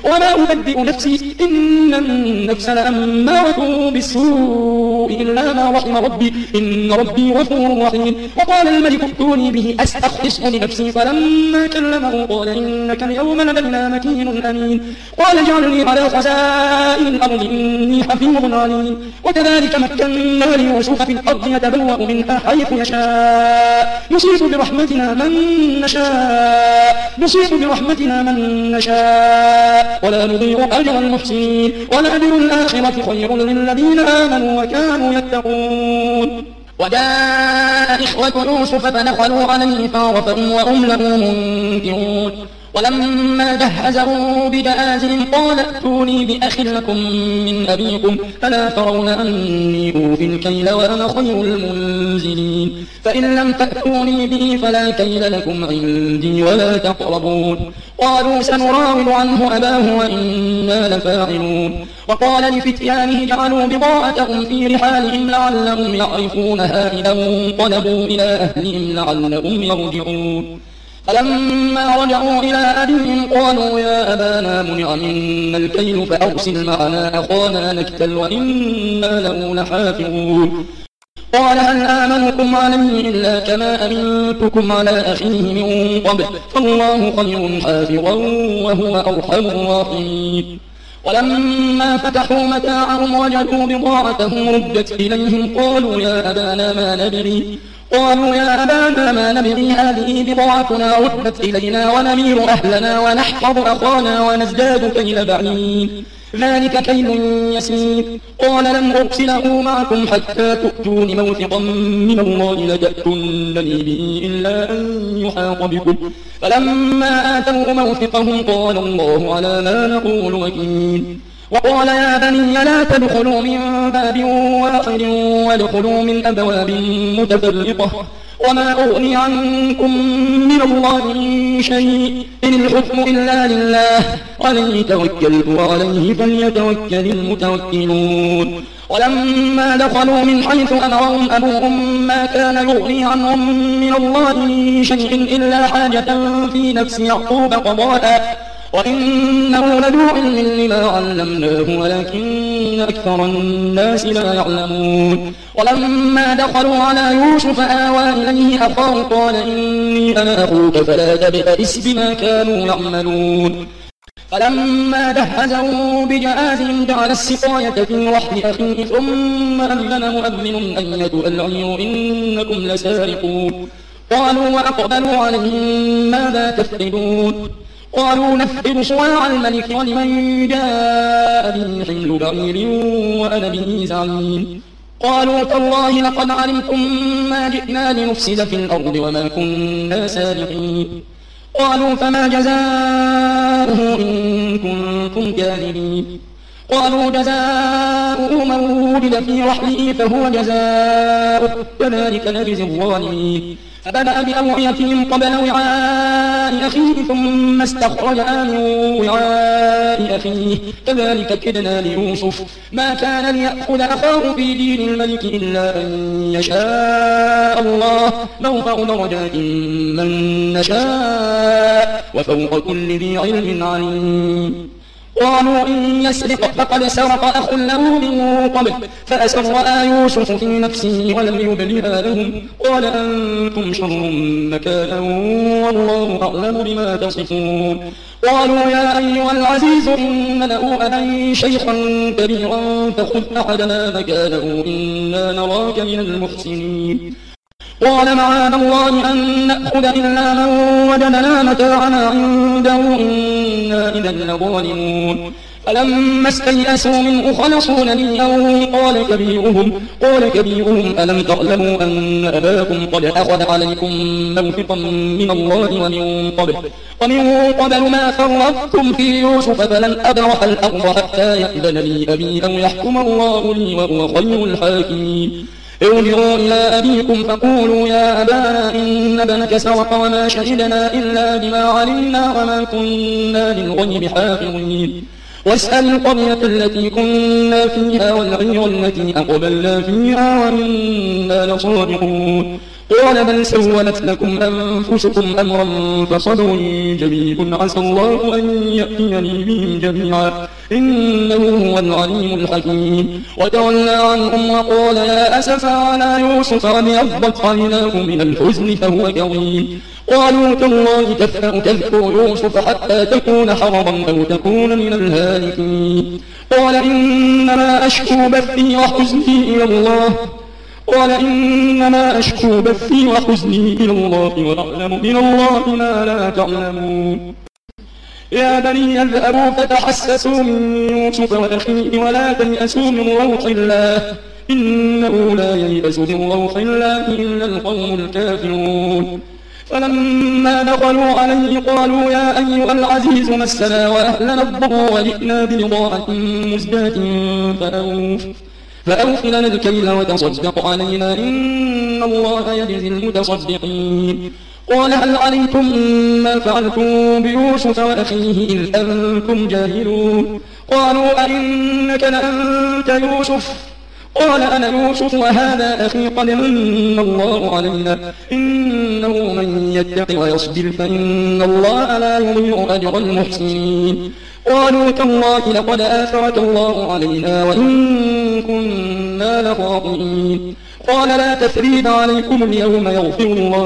وما أبدئ نفسي إن النفس لأمارة بالسوء إلا ما رحم ربي إن ربي غفور رحيم. وقال الملك ائتوني به أستخلصه لنفسي فلما كلمه قال إنك اليوم لدينا مكين أمين. قال اجعلني على خزائن الأرض إني حفيظ عليم. وكذلك مكنا ليوسف في الأرض يتبوأ منها حيث يشاء نصيب برحمتنا من نشاء ولا نضيع أجر المحسنين ولأجر الآخرة خير للذين آمنوا وكانوا يتقون. وجاء إخوة يوسف فدخلوا عليه فعرفهم وهم له منكرون. ولما جهزوا بجهازهم قال ائتوني بأخ لكم من أبيكم ألا ترون أني أوفي الكيل وأنا خير المنزلين فإن لم تأتوني به فلا كيل لكم عندي ولا تقربون. قالوا سنراود عنه أباه وإنا لفاعلون. وقال لفتيانه جعلوا بضاعتهم في رحالهم لعلهم يعرفونها إذا انقلبوا إلى أهلهم لعلهم يرجعون. فلما رجعوا إلى أبيهم قالوا يا أبانا منع منا الكيل فأرسل معنا أخانا نكتل وإنا له لحافظون. قال هل آمنكم عليه إلا كما أمنتكم على أخيه من قبل فالله خير حافظا وهو أرحم الراحمين. ولما فتحوا متاعهم وجدوا بضاعتهم ردت إليهم قالوا يا أبانا ما نبغي هذه بضاعتنا ردت إلينا ونمير أهلنا ونحفظ أخانا ونزداد كيل بعير ذلك كيل يسير. قال لن أرسله معكم حتى تؤتون موثقا من الله لتأتونني به إلا أن يحاط بكم فلما آتوا موثقهم قال الله على ما نقول وكيل. وقال يا بني لا تدخلوا من باب واحد وادخلوا من أبواب متفرقة وما أغني عنكم من الله من شيء إن الحكم إلا لله عليه توكلت وعليه فليتوكل المتوكلون. ولما دخلوا من حيث أمرهم أبوهم ما كان يغني عنهم من الله من شيء إلا حاجة في نفس يعقوب قضاها وإنه لذو علم لما علمناه ولكن أكثر الناس لا يعلمون. ولما دخلوا على يوسف آوى إليه أخاه قال إني أنا أخوك فلا تبتئس بما كانوا يعملون. فلما جهزوا بجهازهم جعل السقاية في رحل أخيه ثم أذن مؤذن أيتها العير إنكم لسارقون. قالوا وأقبلوا عليهم ماذا تفقدون قالوا نفقد صواع الملك ولمن جاء به حمل بعير وأنا به زعيم. قالوا تالله لقد علمتم ما جئنا لنفسد في الأرض وما كنا سارقين. قالوا فما جزاؤه إن كنتم كاذبين. قالوا جزاؤه من وجد في رحله فهو جزاؤه كذلك نجزي الظالمين. فبدأ بأوعيتهم قبل وعاء أخيه ثم استخرجها من وعاء أخيه كذلك كدنا ليوسف ما كان ليأخذ أخاه في دين الملك إلا أن يشاء الله نرفع درجات من نشاء وفوق كل ذي علم عليم. قالوا إن يسرق فقد سرق أخ له من قبل فأسرها يوسف في نفسه ولم يبدها لهم قال أنتم شر مكانا والله أعلم بما تصفون. قالوا يا أيها العزيز إن له أبا شيخا كبيرا فخذ أحدنا مكانه إنا نراك من المحسنين. قال معاذ الله أن نأخذ إلا من وجدنا متاعنا عنده إنا إذا لظالمون. فلما استيئسوا منه خلصوا نبيا قال كبيرهم ألم تعلموا أن أباكم قد أخذ عليكم موثقا من الله ومن قبل ما فرطتم في يوسف فلن أبرح الأرض حتى يأذن لي أبي أو يحكم الله لي وهو خير الحاكمين. ارجعوا إلى أبيكم فقولوا يا أبانا إن ابنك سرق وما شهدنا إلا بما علمنا وما كنا للغيب حافظين. واسأل القرية التي كنا فيها والعير التي أقبلنا فيها وإنا لصادقون. قال بل سولت لكم أنفسكم أمرا فصبر جميل عسى الله أن يأتيني بهم جميعا إنه هو العليم الحكيم. وتولى عنهم وقال يا أسفا على يوسف وابيضت عيناه من الحزن فهو كظيم. قالوا تالله تفتأ تذكر يوسف حتى تكون حرضا أو تكون من الهالكين. قال إنما أشكو بثي وحزني إلى الله وأعلم من الله ما لا تعلمون. يا بني اذهبوا فتحسسوا من يوسف وأخيه ولا تيأسوا من روح الله إنه لا ييأس من روح الله إلا القوم الكافرون. فلما دخلوا عليه قالوا يا أيها العزيز مسنا وأهلنا الضر وجئنا ببضاعة مزجاة فأوف لنا الكيل وتصدق علينا إن الله يجزي المتصدقين. قال هل علمتم ما فعلتم بيوسف وأخيه إذ أنتم جاهلون. قالوا أئنك لأنت يوسف قال أنا يوسف وهذا أخي قد من الله علينا إنه من يتق ويصبر فإن الله لا يضيع أجر المحسنين. قالوا تالله لقد آثرك الله علينا وإن كنا لخاطئين. قال لا تثريب عليكم اليوم يغفر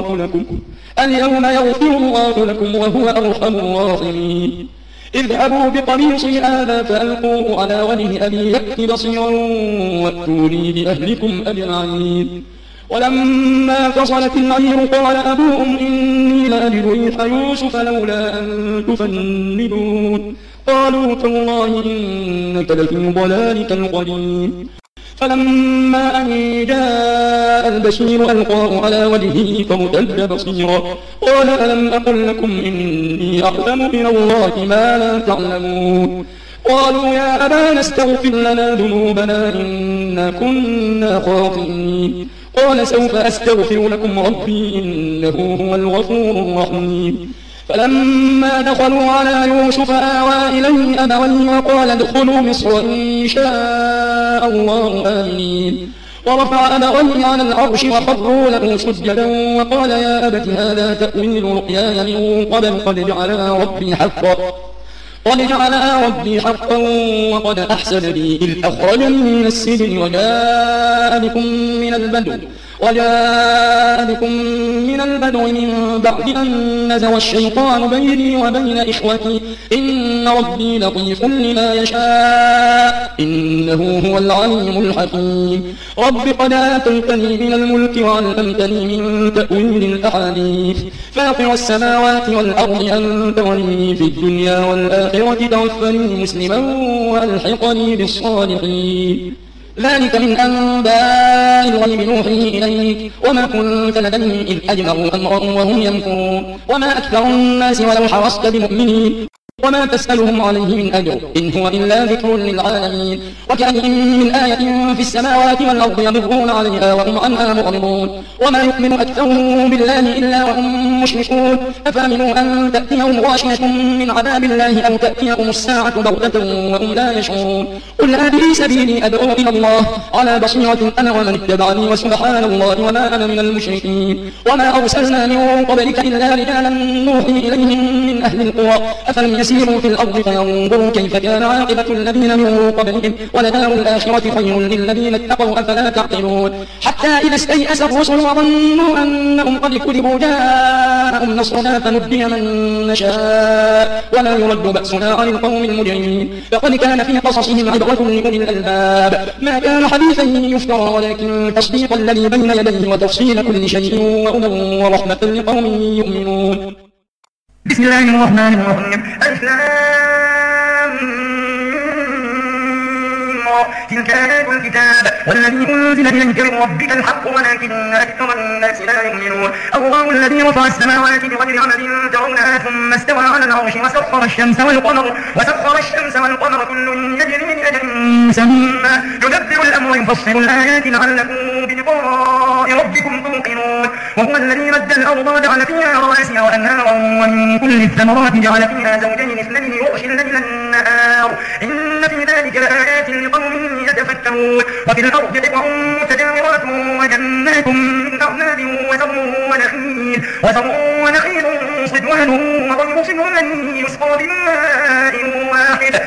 الله لكم وهو أرحم الراحمين. اذهبوا بقميصي هذا فألقوه على وجه أبي يأت بصيرا وأتوني بأهلكم أجمعين. ولما فصلت العير قال أبوهم إني لأجد ريح يوسف لولا أن تفندون. قالوا تالله إنك لفي ضلالك القديم. فلما أن جاء البشير ألقاه على وجهه فارتد بصيرا قال ألم أقل لكم إني أعلم من الله ما لا تعلمون. قالوا يا أبانا استغفر لنا ذنوبنا إنا كنا خاطئين. قال سوف أستغفر لكم ربي إنه هو الغفور الرحيم. فلما دخلوا على يوسف آوى إليه أبويه وقال ادخلوا مصر إن شاء الله آمنين. ورفع أبويه على العرش وخروا له سجدا وقال يا أبت هذا تأويل رؤياي من قبل قد جعلها ربي حقا وقد أحسن بي إذ أخرجني من السجن وجاء بكم من البدو من بعد أن نزغ الشيطان بيني وبين إخوتي إن ربي لطيف لما يشاء إنه هو العليم الحكيم. رب قد آتيتني من الملك وعلمتني من تأويل الأحاديث فاطر السماوات والأرض أنت ولي في الدنيا والآخرة توفني مسلما وألحقني بالصالحين. ذلك من أنباء الغيب نوحيه إليك وما كنت لديهم إذ أجمعوا أمرهم وهم يمكرون وما أكثر الناس ولو حرصت بمؤمنين وما تسألهم عليه من أجر إن هو إلا ذكر للعالمين. وكأين من آية في السماوات والأرض يمرون عليها وهم عنها معرضون وما يؤمن أكثرهم بالله إلا وهم مشركون. أفأمنوا أن تأتيهم غاشية من عذاب الله أو تأتيهم الساعة بغتة وهم لا يشعرون. قل هذه سبيلي أدعو إلى الله على بصيرة أنا ومن اتبعني وسبحان الله وما أنا من المشركين. وما أرسلنا من قبلك إلا رجالا نوحي إليهم من أهل القرى أفلم يسيروا في الأرض فينظروا كيف كان عاقبة الذين من قبلهم ولدار الآخرة خير للذين اتقوا أفلا تعقلون. حتى إذا استيأس الرسل وظنوا أنهم قد كذبوا جاءهم نصرنا فنجي من نشاء ولا يرد بأسنا عن القوم المجرمين. فقد كان في قصصهم عبرة لأولي الألباب ما كان حديثا يفترى ولكن تصديق الذي بين يديه وتفصيل كل شيء وهدى ورحمة لقوم يؤمنون. بسم الله الرحمن الرحيم. تلك آيات الكتاب والذي أنزل إليك من ربك الحق ولكن أكثر الناس لا يؤمنون. الله الذي رفع السماوات بغير عمد ترونها ثم استوى على العرش وسخر الشمس والقمر كل يجري لأجل مسمى يدبر الأمر يفصل الآيات لعلكم بلقاء ربكم توقنون. وهو الذي مد الأرض وجعل فيها رواسي وأنهارا ومن كل الثمرات جعل فيها زوجين اثنين يغشي الليل النهار إن في ذلك لآيات لقوم يتفكرون. وفي الأرض قطع متجاورات وجنات من أعناب وزرع وزرع ونخيل صنوان وغير صنوان يسقى بماء واحد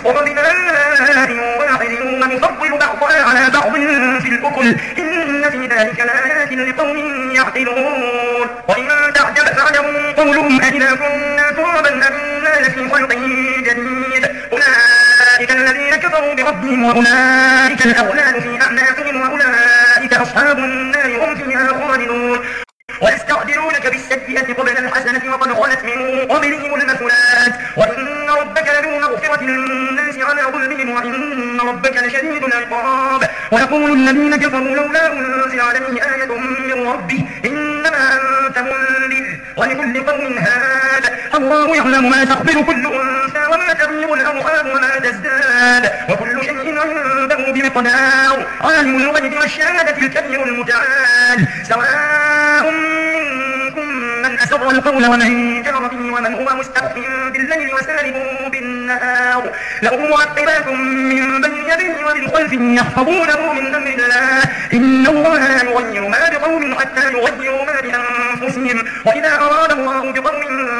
ونفضل بعضها على بعض في الأكل إن في ذلك لآيات لقوم يعقلون. وإن تعجب فاعجب قولهم أإذا كنا ترابا أإنا لفي خلق جديد أولئك الذين كفروا بربهم وأولئك الأغلال في أعناقهم وأولئك أصحاب النار هم فيها خالدون. ويستعجلونك بالسيئة قبل الحسنة وقد خلت من قبلهم المثلات وإن ربك لذو مغفرة للناس على ظلمهم وإن ربك لشديد العقاب. ويقول الذين كفروا لولا أنزل عليه آية من ربه إنما أنت منذر ولكل قوم هاد الله يعلم ما تحمل كل أنثى وما تغيب الأرحام وما تزداد وكل شيء عنده بمقدار. عالم الغيب والشهادة الكبير المتعال سواء منكم من أسر القول ومن جهر به ومن هو مستخف بالليل وسارب بالنهار له معقبات من بين يديه ومن خلفه يحفظونه من أمر الله إن الله لا يغير ما بقوم حتى يغيروا ما بأنفسهم وإذا أراد الله بقوم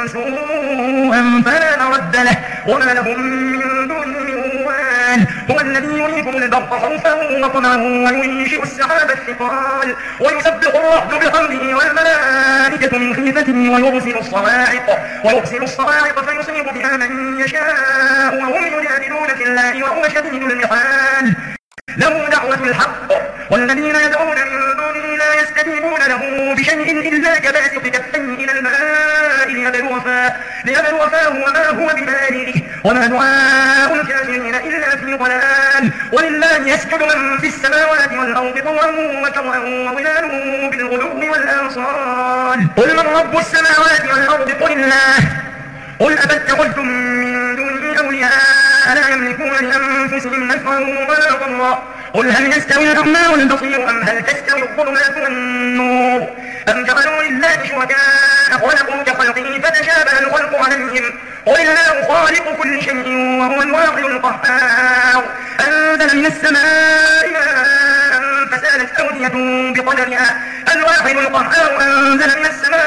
سوءا فلا مرد له وما لهم من دونه من وال. هو الذي يريكم البرق خوفا وطمعا وينشئ السحاب الثقال ويسبح الرعد بحمده والملائكة من خيفته ويرسل الصواعق فيصيب بها من يشاء وهم يجادلون في الله وهو شديد المحال. له دعوة الحق والذين يدعون من دونه لا يستجيبون له بشيء إلا كباسط كفيه إلى الماء ليبلو فاه وما هو ببالغه وما دعاء الكافرين إلا في ضلال. ولله يسجد من في السماوات والأرض طوعا وكرها وظلاله بالغدو والآصال. قل من رب السماوات والأرض قل الله قل أفاتخذتم من دونه أولياء لا يملكون لأنفسهم نفعا ولا ضرا قل هل يستوي الأعمى والبصير أم هل تستوي الظلمات والنور أم جعلوا لله شركاء خلقوا كخلقه فتشابه الخلق عليهم قل الله خالق كل شيء وهو الواحد القهار. أنزل من السماء ماء فسالت أودية بقدرها الواحد القهار أنزل من السماء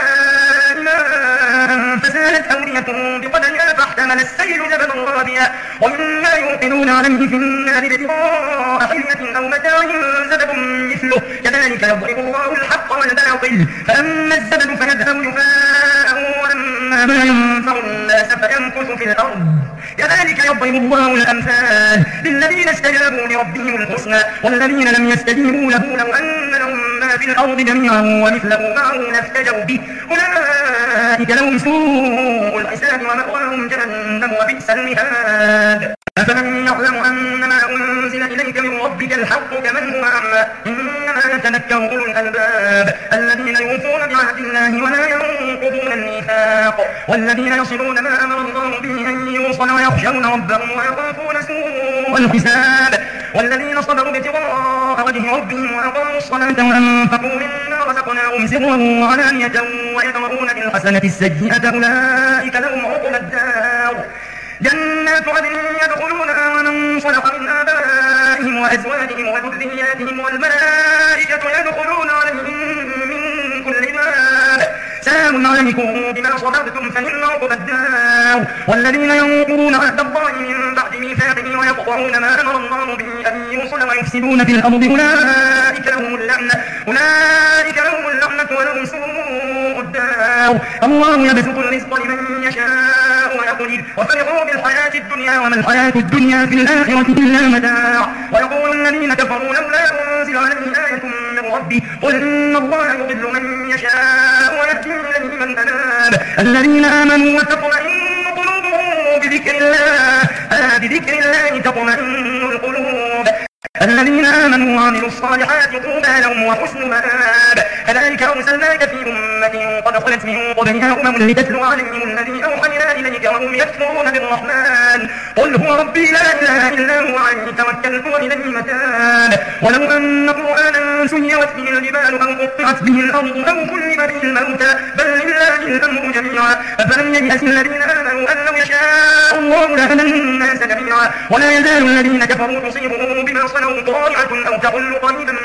ماء فسالت أودية بقدرها فاحتمل السيل زبدا رابيا ومما يوقنون عليه في النار ابتغاء حلية أو متاع زبد مثله كذلك يضرب الله الحق والباطل فأما الزبد فيذهب جفاء وأما ما ينفع الناس فيمكث في الأرض كذلك يضرب الله الأمثال للذين استجابوا لربهم الحسنى والذين لم يستجيبوا له لو أن لهم ما في الأرض جميعا ومثله معه لافتدوا به أولئك لهم سوء الحساب ومأواهم جهنم وبئس المهاد. أفمن يعلم أن ما أنزل إليك من ربك الحق كمن هو أعمى إنما يتذكر أولو الألباب الذين يوفون بعهد الله ولا ينقضون الميثاق والذين يصلون ما أمر الله به أن يوصل ويخشون ربهم ويخافون سوء الحساب والذين صبروا ابتغاء وجه ربهم وأقاموا الصلاة وأنفقوا مما رزقناهم سرا وعلانية ويدرؤون بالحسنة السيئة أولئك لهم عقبى الدار جنات عدن يدخلونها ومن صلح من آبائهم وأزواجهم وذرياتهم والملائكة يدخلون عليهم من كل باب سلام عليكم بما صبرتم فنعم عقبى الدار. والذين ينقضون عهد الله من بعد ميثاقه ويقطعون ما أمر الله به أن يوصل ويفسدون في الأرض أولئك لهم اللعنة ولهم سوء الدار. الله يبسط الرزق لمن يشاء ويقدر وفرحوا بالحياة الدنيا وما الحياة الدنيا في الآخرة إلا متاع. ويقول الذين كفروا لولا أنزل عليه آية من ربه قل إن الله يضل من يشاء ويهدي إليه من أناب. الذين آمنوا وتطمئن قلوبهم بذكر الله بذكر الله تطمئن القلوب. الذين آمنوا وعملوا الصالحات طوبى لهم وحسن مآب. كذلك أرسلناك في أمة قد خلت من قبلها أمم لتتلو عليهم الذي أوحينا إليك وهم يكفرون بالرحمن قل هو ربي لا إله إلا هو عليه توكلت وإليه متاب. ولو أن قرآنا سيرت به الجبال أو قطعت به الأرض أو كلم به الموتى بل لله الأمر جميعا أفلم ييأس الذين آمنوا أن لو يشاء الله لهدى الناس جميعا ولا يزال الذين كفروا تصيبهم بما صنعوا طائعة أو تحل قريبا من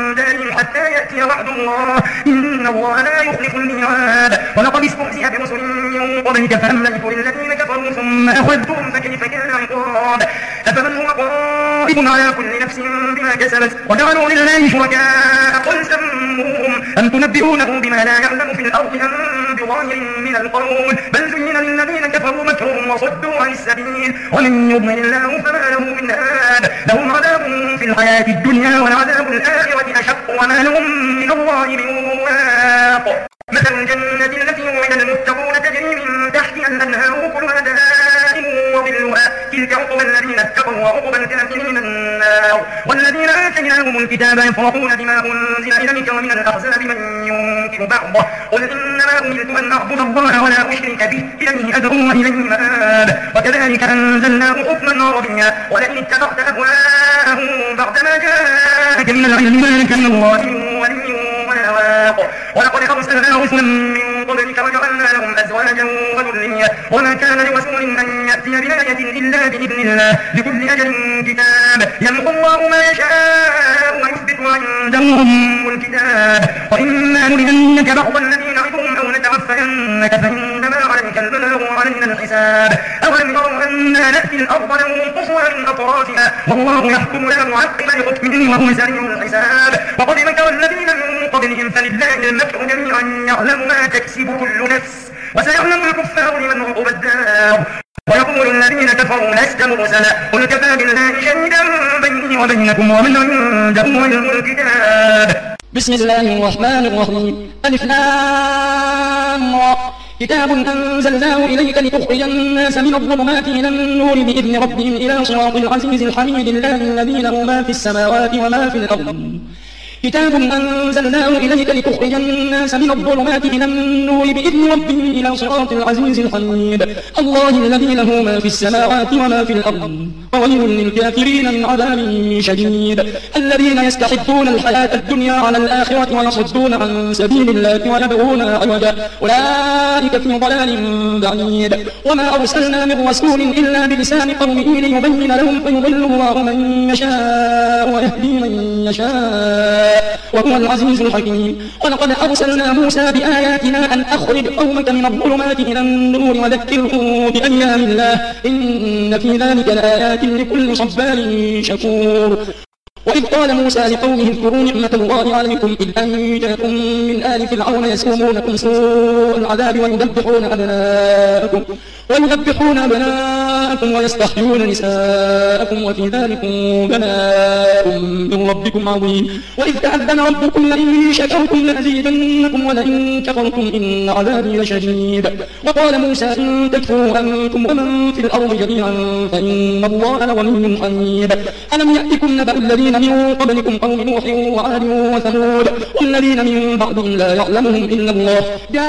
دارهم حتى يأتي وعد الله إن الله لا يخلف الميعاد ولقد استهزئ برسل من قبلك فأمليت للذين كفروا ثم أخذتهم فكيف كان عقاب أفمن هو قائم على كل نفس بما كسبت وجعلوا لله شركاء قل سموهم أم تنبئونه بما لا يعلم في الأرض أم بظاهر من القول بل زين للذين كفروا مكرهم وصدوا عن السبيل ومن يضلل الله فما له من هاد لهم عذاب في الحياة الدنيا والعذاب الآخرة أشق وما لهم من الله من واق مثل الجنة التي وعد المتقون تجري من تحتها الأنهار كلها دائم وظلها تلك عقبى الذين اتقوا وعقبى الكافرين النار والذين آتيناهم الكتاب يفرحون بما أنزل إليك ومن الأحزاب من ينكر بعضه قل إنما أمرت أن أعبد الله ولا أشرك به إليه أدعو وإليه مآب وكذلك أنزلناه حكما عربيا ولئن اتبعت أهواءهم بعدما جاءك من العلم ما لك من الله ولي ولا واق ولقد أرسلنا رسلا من قبلك وجعلنا لهم أزواجا وذرية وما كان لرسول أن يأتي بآية إلا بإذن الله لكل أجل كتاب يمحو الله ما يشاء ويثبت عنده أم الكتاب وإما نرينك بعض الذين نعدهم أو نتوفينك فإنما عليك البلاغ وعلينا الحساب أولم يروا أنا نأتي الأرض ننقصها من أطرافها والله يحكم لا معقب لحكمه وهو سريع الحساب وقد مكر الذين من قبلهم فلله المكر جميعا يعلم ما تكسب كل نفس وسيعلم الكفار لمن عقبى الدار ويقول الذين كفروا لست مرسلا قل كفى بالله شهيدا بيني وبينكم ومن عنده علم الكتاب بسم الله الرحمن الرحيم ألف لام را كتاب أنزلناه إليك لتخرج الناس من الظلمات إلى النور بإذن ربهم إلى صراط العزيز الحميد الله الذي له ما في السماوات وما في الأرض كتاب أنزلناه إليك لتخرج الناس من الظلمات إلى النور بإذن ربهم إلى صراط العزيز الحميد الله الذي له ما في السماوات وما في الأرض وويل للكافرين من عذاب شديد الذين يستحبون الحياة الدنيا على الآخرة ويصدون عن سبيل الله ويبغونها عوجا أولئك في ضلال بعيد وما أرسلنا من رسول إلا بلسان قومه ليبين لهم فيضل الله من يشاء ويهدي من يشاء وهو العزيز الحكيم ولقد أرسلنا موسى بآياتنا أن أخرج قومك من الظلمات إلى النور وذكرهم بأيام الله إن في ذلك لآيات لكل صبار شكور وإذ قال موسى لقومه اذكروا نعمة الله عليكم إذ أنجاكم من آل فرعون يسومونكم سوء العذاب ويذبحون أبناءكم ويستحيون نساءكم وفي ذلكم بلاء من ربكم عظيم وإذ تأذن ربكم لئن شكرتم لأزيدنكم ولئن كفرتم إن عذابي لشديد وقال موسى إن تكفروا أنتم ومن في الأرض جميعا فإن الله لغني حميد ألم يأتكم نبأ الذين من قبلكم قوم نوح وعاد وثمود والذين من بعدهم لا يعلمهم إلا الله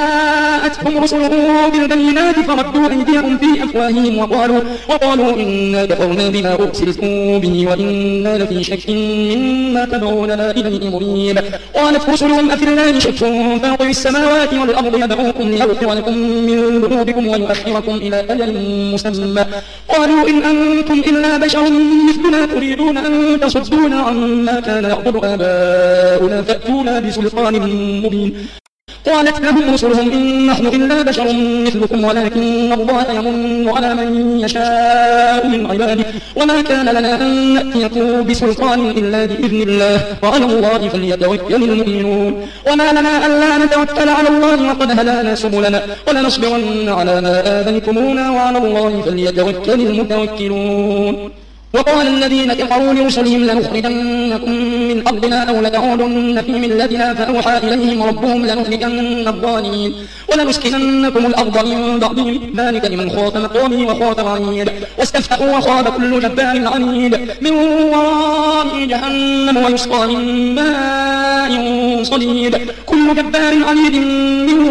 جاءتهم رسلهم بالبينات فردوا أيديهم في أفواههم وقالوا إنا كفرنا بما أرسلتم به وإنا لفي شك مما تدعوننا إليه مريب قالت رسلهم أفي الله شك فاطر السماوات والأرض يدعوكم ليغفر لكم من ذنوبكم ويؤخركم إلى أجل مسمى قالوا إن أنتم إلا بشر مثلنا تريدون أن تصدونا عما كان يعبد آباؤنا فأتونا بسلطان مبين قالت لهم رسلهم إن نحن إلا بشر مثلكم ولكن الله يمن على من يشاء من عباده وما كان لنا أن نأتيكم بسلطان إلا بإذن الله وعلى الله فليتوكل المؤمنون وما لنا ألا نتوكل على الله وقد هدانا سبلنا ولنصبرن على ما آذيتمونا وعلى الله فليتوكل المتوكلون وقال الذين كفروا لرسلهم لنخرجنكم من أرضنا أو لتعودن في ملتنا فأوحى إليهم ربهم لنهلكن الظالمين ولنسكننكم الأرض من بعدهم ذلك لمن خاف مقامي وخاف وعيد واستفتحوا وخاب كل جبار عنيد من وراء جهنم ويسقى من ماء صديد كل جبار عنيد من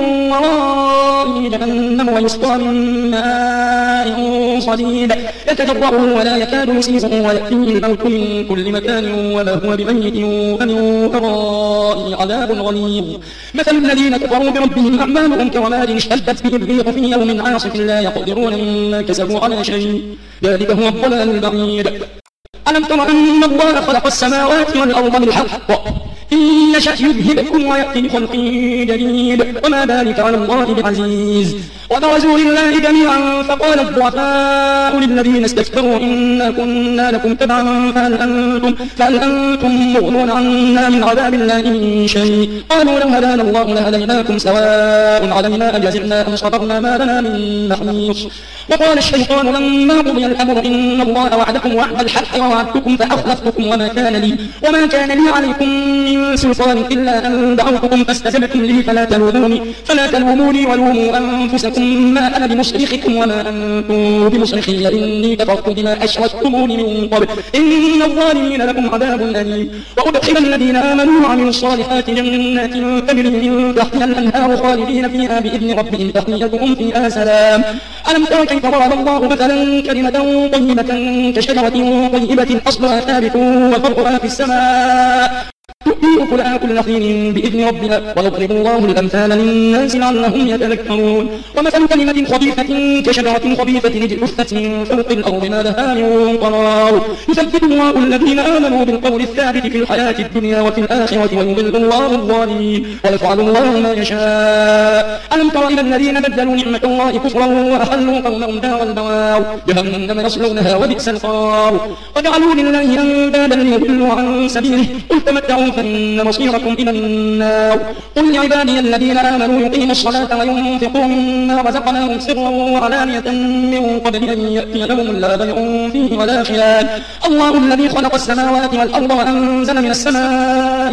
وراء جهنم ويسقى من ماء صديد يتجرعه ولا يكاد يسيغه ويأتيه الموت من كل مكان وما هو بميت ومن ورائه عذاب غليظ مثل الذين كفروا بربهم أعمالهم كرماد اشتدت به الريح في يوم عاصف لا يقدرون مما كسبوا على شيء ذلك هو الضلال البعيد ألم تر أن الله خلق السماوات والأرض بالحق إن إن يشأ يذهبكم ويأتي بخلق جديد وما ذلك على الله بعزيز. وبرزوا لله جميعا فقال الضعفاء للذين استكبروا إنا كنا لكم تبعا فهل أنتم مغنون عنا من عذاب الله من شيء. قالوا لو هدانا الله لهديناكم سواء علينا أجزعنا أم صبرنا ما لنا من محيص. وقال الشيطان لما قضي الأمر إن الله وعدكم وعد الحق ووعدتكم فأخلفتكم وما كان لي عليكم من سلطان إلا أن دعوتكم فاستجبتم لي فلا تلوموني ولوموا أنفسكم ما أنا بمصرخكم وما أنتم بمصرخي إني كفرت بما أشركتموني من قبل إن الظالمين لكم عذاب أليم. وأدخل الذين آمنوا وعملوا الصالحات جنات تجري من تحتها الأنهار خالدين فيها بإذن ربهم تحيتهم فيها سلام. ألم تر كيف ضرب الله مثلا كلمة طيبة كشجرة طيبة أصلها ثابت وفرعها في السماء تؤتي أكلها كل حين بإذن ربها ويضرب الله الأمثال للناس لعلهم يتذكرون. ومثل كلمة خبيثة كشجرة خبيثة اجتثت من فوق الأرض ما لها من قرار يثبت الله الذين آمنوا بالقول الثابت في الحياة الدنيا وفي الآخرة ويضل الله الظالمين ويفعل الله ما يشاء. ألم تر إلى الذين بدلوا نعمة الله كفرا وأحلوا قومهم دار البوار جهنم يصلونها وبئس القرار. وجعلوا لله أندادا ليضلوا عن سبيله قل تمتعوا فإن مصيركم إلى النار. قل لعبادي الذين آمنوا يقيموا الصلاة وينفقوا مما رزقناهم سرا وعلانية من قبل أن يأتي يوم لا بيع فيه ولا خلال. الله الذي خلق السماوات والأرض وأنزل من السماء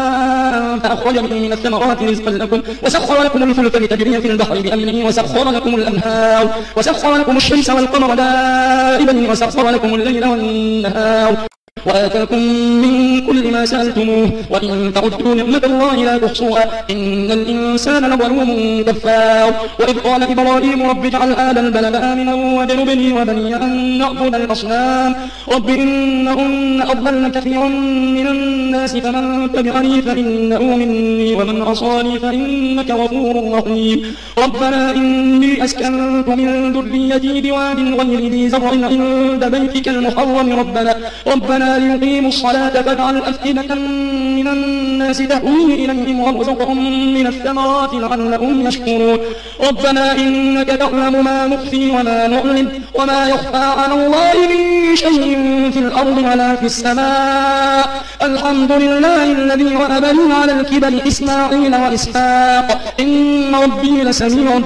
ماء فأخرج به من الثمرات رزقا لكم وسخر لكم الفلك لتجري في البحر بأمره وسخر لكم الأنهار وسخر لكم الشمس والقمر دائبين وسخر لكم الليل والنهار وآتاكم من كل ما سألتموه وإن تعدوا نعمة الله لا تحصوها إن الإنسان لظلوم كفار. وإذ قال إبراهيم رب اجعل هذا البلد آمنا واجنبني وبني أن نعبد الأصنام رب إنهن أضلن كثيرا من الناس فمن تبعني فإنه مني ومن عصاني فإنك غفور رحيم. ربنا إني أسكنت من ذريتي بواد غير ذي زرع عند بيتك المحرم ربنا ليقيموا الصلاة فاجعل أفئدة من الناس تهوي إليهم وارزقهم من الثمرات لعلهم يشكرون. ربنا إنك تعلم ما نخفي وما نعلن وما يخفى على الله من شيء في الأرض ولا في السماء. الحمد لله الذي وهب لي على الكبر إسماعيل وإسحاق إن ربي لسميع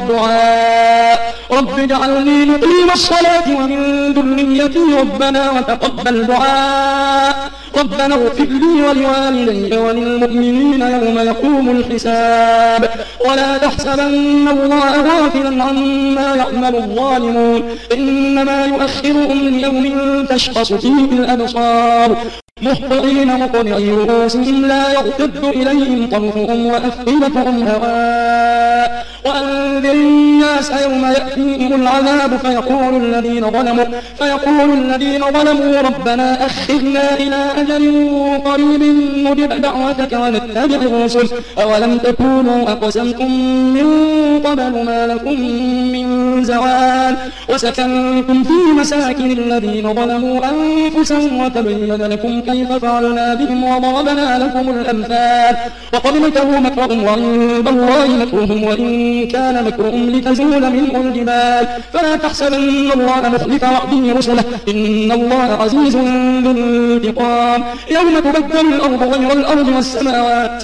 الدعاء. رب اجعلني مقيم الصلاة ومن ذريتي ربنا وتقبل دعاء. ربنا اغفر لي ولوالدي وللمؤمنين يوم يقوم الحساب. ولا تحسبن الله غافلا عما يعمل الظالمون إنما يؤخرهم ليوم تشخص فيه الأبصار مهطعين مقنعي رؤوسهم لا يرتد إليهم طرفهم وأفئدتهم هواء. وأنذر الناس يوم يأتيهم العذاب فيقول الذين ظلموا ربنا أخرنا إلى أجل قريب نجب دعوتك ونتبع الرسل أولم تكونوا أقسمتم من قبل ما لكم من زوال وسكنتم في مساكن الذين ظلموا أنفسهم وتبين لكم كيف فعلنا بهم وضربنا لكم الأمثال. وقد مكروا مكرهم وعند الله مكرهم وإن كان مكرهم لتزول منه الجبال. فلا تحسبن الله مخلف وعده رسله إن الله عزيز ذو انتقام. يوم تبدل الأرض غير الأرض والسماوات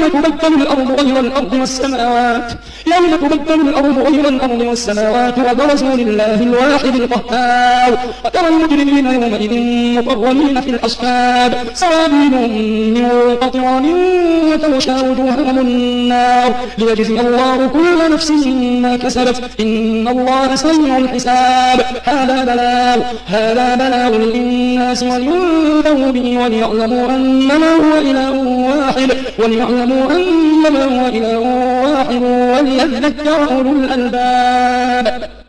وبرزوا لله الواحد القهار. وترى المجرمين يومئذ مقرنين في الأصفاد سرابيلهم من قطران وتغشى وجوههم النار ليجزي الله كل نفس ما كسبت إن الله سريع الحساب. هذا بلاغ للناس ولينذروا به وليعلموا أنما هو إله واحد وليذكر أولو الألباب.